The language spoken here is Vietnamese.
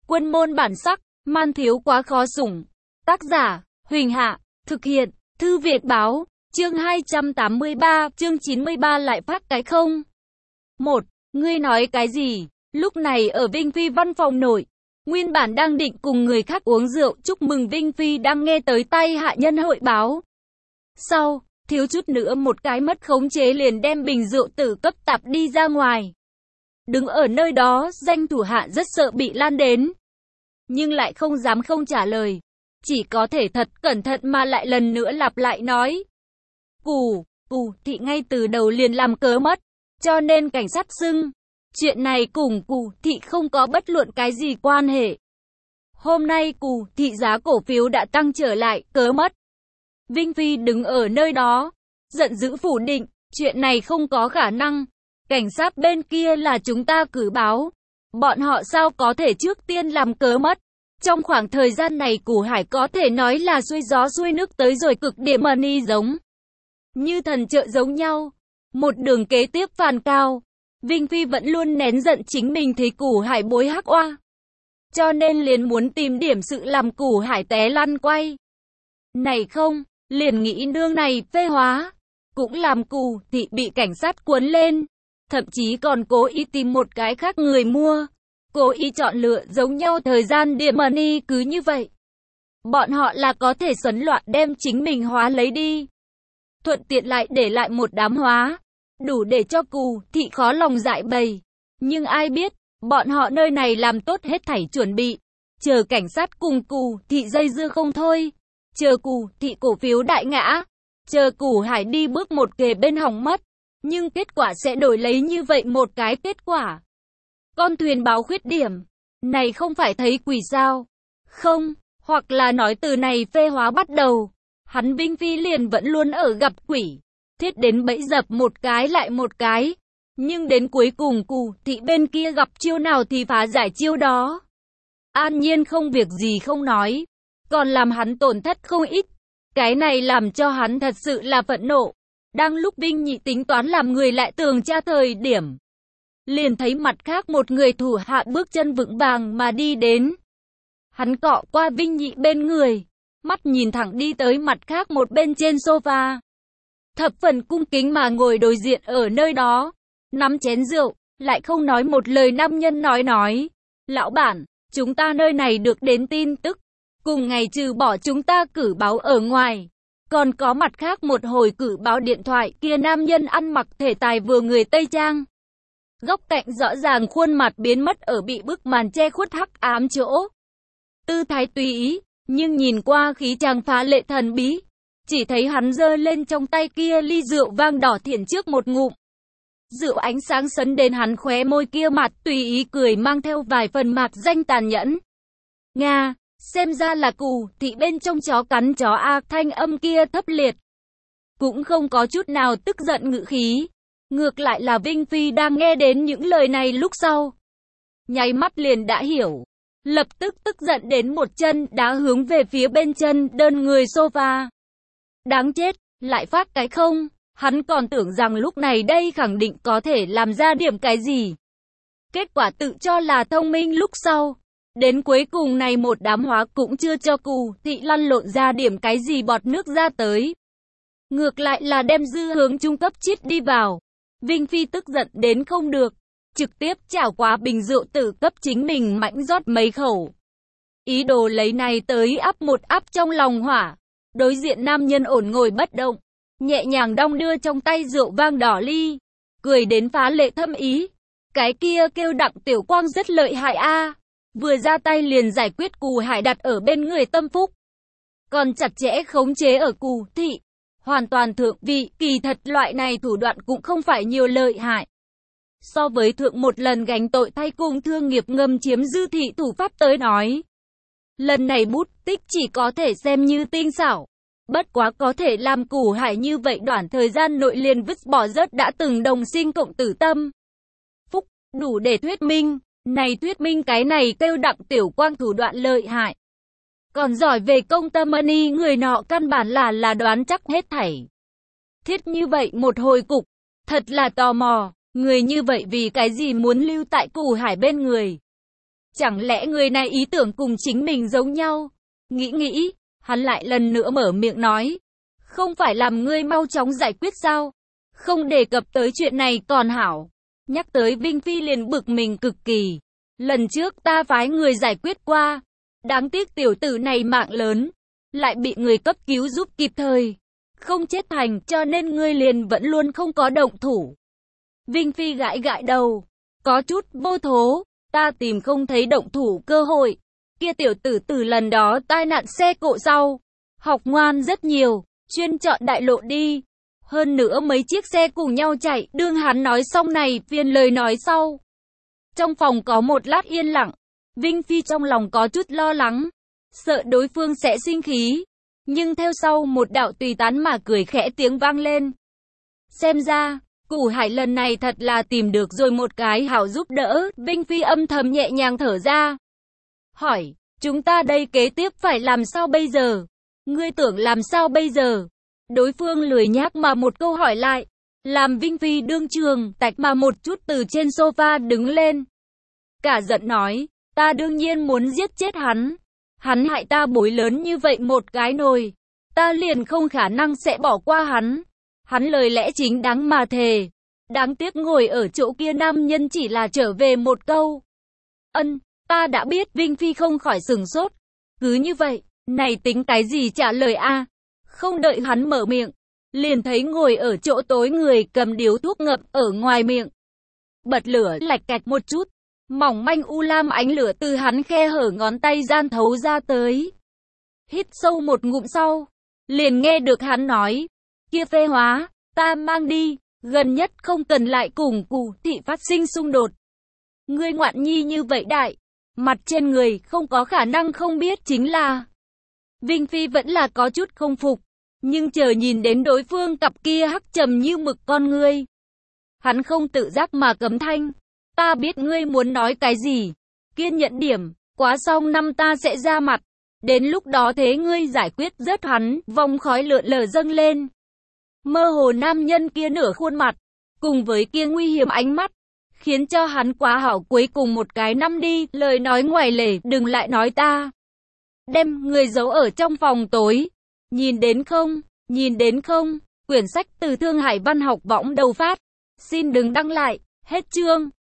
Quân môn bản sắc, man thiếu quá khó sủng. Tác giả, Huỳnh Hạ, thực hiện, Thư Việt Báo, chương 283, chương 93 lại phát cái không? 1. Ngươi nói cái gì? Lúc này ở Vinh Phi văn phòng nội, nguyên bản đang định cùng người khác uống rượu chúc mừng Vinh Phi đang nghe tới tay hạ nhân hội báo. Sau, thiếu chút nữa một cái mất khống chế liền đem bình rượu tử cấp tạp đi ra ngoài. Đứng ở nơi đó, danh thủ hạ rất sợ bị lan đến. Nhưng lại không dám không trả lời. Chỉ có thể thật cẩn thận mà lại lần nữa lặp lại nói. Cù thị ngay từ đầu liền làm cớ mất. Cho nên cảnh sát xưng. Chuyện này cùng Cù thị không có bất luận cái gì quan hệ. Hôm nay Cù thị giá cổ phiếu đã tăng trở lại, cớ mất. Vinh Phi đứng ở nơi đó, giận dữ phủ định, chuyện này không có khả năng. Cảnh sát bên kia là chúng ta cử báo. Bọn họ sao có thể trước tiên làm cớ mất. Trong khoảng thời gian này Củ Hải có thể nói là xuôi gió xuôi nước tới rồi cực điểm money giống. Như thần trợ giống nhau. Một đường kế tiếp phàn cao. Vinh Phi vẫn luôn nén giận chính mình thấy Củ Hải bối hắc oa. Cho nên liền muốn tìm điểm sự làm Củ Hải té lăn quay. Này không, liền nghĩ nương này phê hóa. Cũng làm Cù thị bị cảnh sát cuốn lên. Thậm chí còn cố ý tìm một cái khác người mua. Cố ý chọn lựa giống nhau thời gian điểm money cứ như vậy. Bọn họ là có thể xoắn loạn đem chính mình hóa lấy đi. Thuận tiện lại để lại một đám hóa. Đủ để cho Cù thị khó lòng giải bày. Nhưng ai biết, bọn họ nơi này làm tốt hết thảy chuẩn bị. Chờ cảnh sát cùng Cù thị dây dưa không thôi. Chờ Cù thị cổ phiếu đại ngã. Chờ Củ Hải đi bước một kề bên hỏng mất. Nhưng kết quả sẽ đổi lấy như vậy một cái kết quả. Con thuyền báo khuyết điểm. Này không phải thấy quỷ sao? Không, hoặc là nói từ này phê hóa bắt đầu. Hắn Vinh Phi liền vẫn luôn ở gặp quỷ. Thiết đến bẫy dập một cái lại một cái. Nhưng đến cuối cùng Cù thị bên kia gặp chiêu nào thì phá giải chiêu đó. An nhiên không việc gì không nói. Còn làm hắn tổn thất không ít. Cái này làm cho hắn thật sự là phẫn nộ. Đang lúc Vinh Nhị tính toán làm người lại tường tra thời điểm. Liền thấy mặt khác một người thủ hạ bước chân vững vàng mà đi đến. Hắn cọ qua Vinh Nhị bên người. Mắt nhìn thẳng đi tới mặt khác một bên trên sofa. Thập phần cung kính mà ngồi đối diện ở nơi đó. Nắm chén rượu, lại không nói một lời nam nhân nói. Lão bản, chúng ta nơi này được đến tin tức. Cùng ngày trừ bỏ chúng ta cử báo ở ngoài. Còn có mặt khác một hồi cử báo điện thoại kia nam nhân ăn mặc thể tài vừa người Tây Trang. Góc cạnh rõ ràng khuôn mặt biến mất ở bị bức màn che khuất hắc ám chỗ. Tư thái tùy ý, nhưng nhìn qua khí chàng phá lệ thần bí. Chỉ thấy hắn giơ lên trong tay kia ly rượu vang đỏ thiển trước một ngụm. Rượu ánh sáng sấn đến hắn khóe môi kia mặt tùy ý cười mang theo vài phần mạc danh tàn nhẫn. Nga, xem ra là Cù thị bên trong chó cắn chó a, thanh âm kia thấp liệt. Cũng không có chút nào tức giận ngữ khí. Ngược lại là Vinh Phi đang nghe đến những lời này lúc sau. Nháy mắt liền đã hiểu. Lập tức tức giận đến một chân đá hướng về phía bên chân đơn người sofa. Đáng chết, lại phát cái không. Hắn còn tưởng rằng lúc này đây khẳng định có thể làm ra điểm cái gì. Kết quả tự cho là thông minh lúc sau. Đến cuối cùng này một đám hóa cũng chưa cho Cù thị lăn lộn ra điểm cái gì bọt nước ra tới. Ngược lại là đem dư hướng trung cấp chít đi vào. Vinh Phi tức giận đến không được. Trực tiếp chảo quá bình rượu tử cấp chính mình mãnh rót mấy khẩu. Ý đồ lấy này tới áp một áp trong lòng hỏa. Đối diện nam nhân ổn ngồi bất động. Nhẹ nhàng đong đưa trong tay rượu vang đỏ ly. Cười đến phá lệ thâm ý. Cái kia kêu Đặng Tiểu Quang rất lợi hại a. Vừa ra tay liền giải quyết Cù Hải đặt ở bên người tâm phúc. Còn chặt chẽ khống chế ở Cù thị. Hoàn toàn thượng vị, kỳ thật loại này thủ đoạn cũng không phải nhiều lợi hại. So với thượng một lần gánh tội thay cùng thương nghiệp ngầm chiếm dư thị thủ pháp tới nói. Lần này bút tích chỉ có thể xem như tinh xảo. Bất quá có thể làm Cù Hải như vậy đoạn thời gian nội liền vứt bỏ rớt đã từng đồng sinh cộng tử tâm. Phúc, đủ để thuyết minh. Này thuyết minh cái này kêu Đặng Tiểu Quang thủ đoạn lợi hại. Còn giỏi về công tâm money người nọ căn bản là đoán chắc hết thảy. Thiết như vậy một hồi cục, thật là tò mò, người như vậy vì cái gì muốn lưu tại Cù Hải bên người. Chẳng lẽ người này ý tưởng cùng chính mình giống nhau? Nghĩ, hắn lại lần nữa mở miệng nói. Không phải làm ngươi mau chóng giải quyết sao? Không đề cập tới chuyện này còn hảo. Nhắc tới Vinh Phi liền bực mình cực kỳ. Lần trước ta phái người giải quyết qua. Đáng tiếc tiểu tử này mạng lớn. Lại bị người cấp cứu giúp kịp thời. Không chết thành cho nên ngươi liền vẫn luôn không có động thủ. Vinh Phi gãi gãi đầu. Có chút vô thố. Ta tìm không thấy động thủ cơ hội. Kia tiểu tử từ lần đó tai nạn xe cộ sau. Học ngoan rất nhiều. Chuyên chọn đại lộ đi. Hơn nữa mấy chiếc xe cùng nhau chạy. Đương hắn nói xong này phiên lời nói sau. Trong phòng có một lát yên lặng. Vinh Phi trong lòng có chút lo lắng. Sợ đối phương sẽ sinh khí. Nhưng theo sau một đạo tùy tán mà cười khẽ tiếng vang lên. Xem ra, Củ Hải lần này thật là tìm được rồi một cái hảo giúp đỡ. Vinh Phi âm thầm nhẹ nhàng thở ra. Hỏi, chúng ta đây kế tiếp phải làm sao bây giờ? Ngươi tưởng làm sao bây giờ? Đối phương lười nhác mà một câu hỏi lại. Làm Vinh Phi đương trường, tạch mà một chút từ trên sofa đứng lên. Cả giận nói, ta đương nhiên muốn giết chết hắn. Hắn hại ta bối lớn như vậy một cái nồi. Ta liền không khả năng sẽ bỏ qua hắn. Hắn lời lẽ chính đáng mà thề. Đáng tiếc ngồi ở chỗ kia nam nhân chỉ là trở về một câu. Ta đã biết. Vinh Phi không khỏi sửng sốt. Cứ như vậy, này tính cái gì trả lời a? Không đợi hắn mở miệng. Liền thấy ngồi ở chỗ tối người cầm điếu thuốc ngậm ở ngoài miệng. Bật lửa lạch cạch một chút. Mỏng manh u lam ánh lửa từ hắn khe hở ngón tay gian thấu ra tới. Hít sâu một ngụm sau. Liền nghe được hắn nói. Kia phê hóa, ta mang đi. Gần nhất không cần lại cùng Cù thị phát sinh xung đột. Ngươi ngoạn nhi như vậy đại. Mặt trên người không có khả năng không biết chính là. Vinh Phi vẫn là có chút không phục. Nhưng chờ nhìn đến đối phương cặp kia hắc trầm như mực con ngươi. Hắn không tự giác mà cấm thanh. Ta biết ngươi muốn nói cái gì. Kiên nhẫn điểm, quá xong năm ta sẽ ra mặt. Đến lúc đó thế ngươi giải quyết rớt hắn. Vòng khói lượn lờ dâng lên. Mơ hồ nam nhân kia nửa khuôn mặt. Cùng với kia nguy hiểm ánh mắt. Khiến cho hắn quá hảo cuối cùng một cái năm đi. Lời nói ngoài lề, đừng lại nói ta. Đem người giấu ở trong phòng tối. Nhìn đến không? Nhìn đến không? Quyển sách từ Thương Hải Văn học võng đầu phát. Xin đừng đăng lại. Hết chương.